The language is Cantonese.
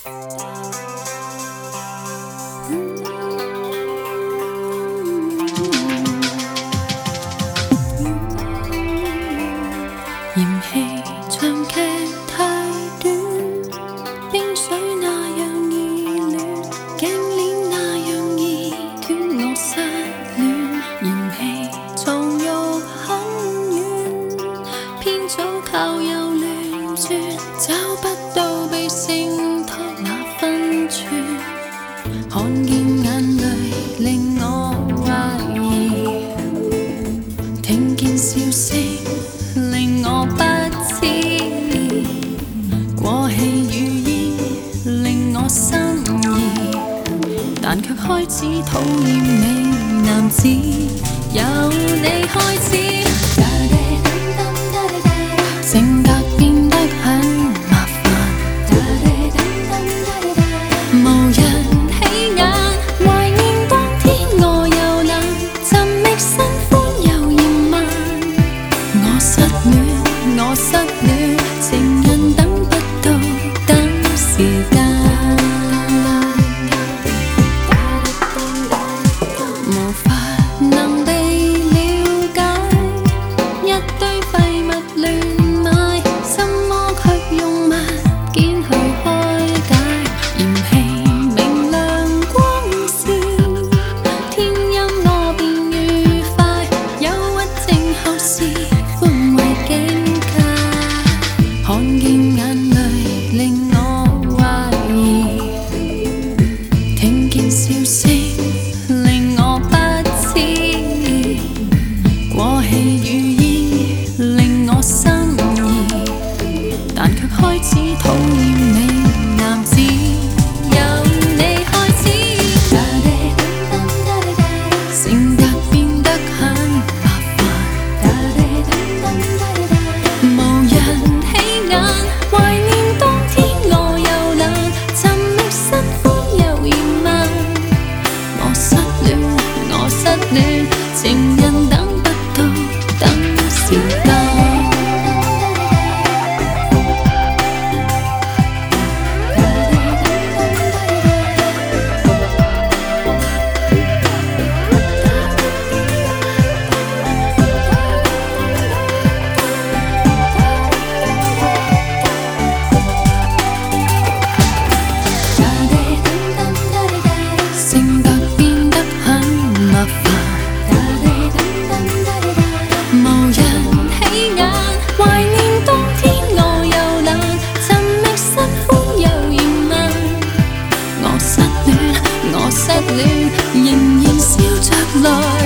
嫌弃長劇太短，冰水那樣易暖，頸鏈那樣易斷，我失戀。嫌棄床褥很軟，偏早靠右亂轉，找不到被承托那分寸。看見眼淚令我懷疑，聽見笑聲令我不知，過氣語意令我心意，但卻開始討厭美男子，由你開始，性格變得很麻煩，無人起眼，懷念當天我又冷，尋覓新歡又嫌慢。我失戀，情人等不到，等時間，無法能被了解，一堆廢物亂買，什麼卻用物件去開解，嫌棄明亮光線，天陰我便愉快，憂鬱症後是歡慰境界，看見眼淚令我懷疑，聽見笑聲令我不知，過氣語意令我心意，但卻開始討厭美男子，由你開始，性格變得很麻煩，無人起眼，懷念當天我又冷，尋覓新歡又嫌慢。我失戀，情人等不到，等時間。性格變得很麻煩，無人起眼，懷念當天我又冷，尋覓新歡又嫌慢。我失戀，仍然笑着來。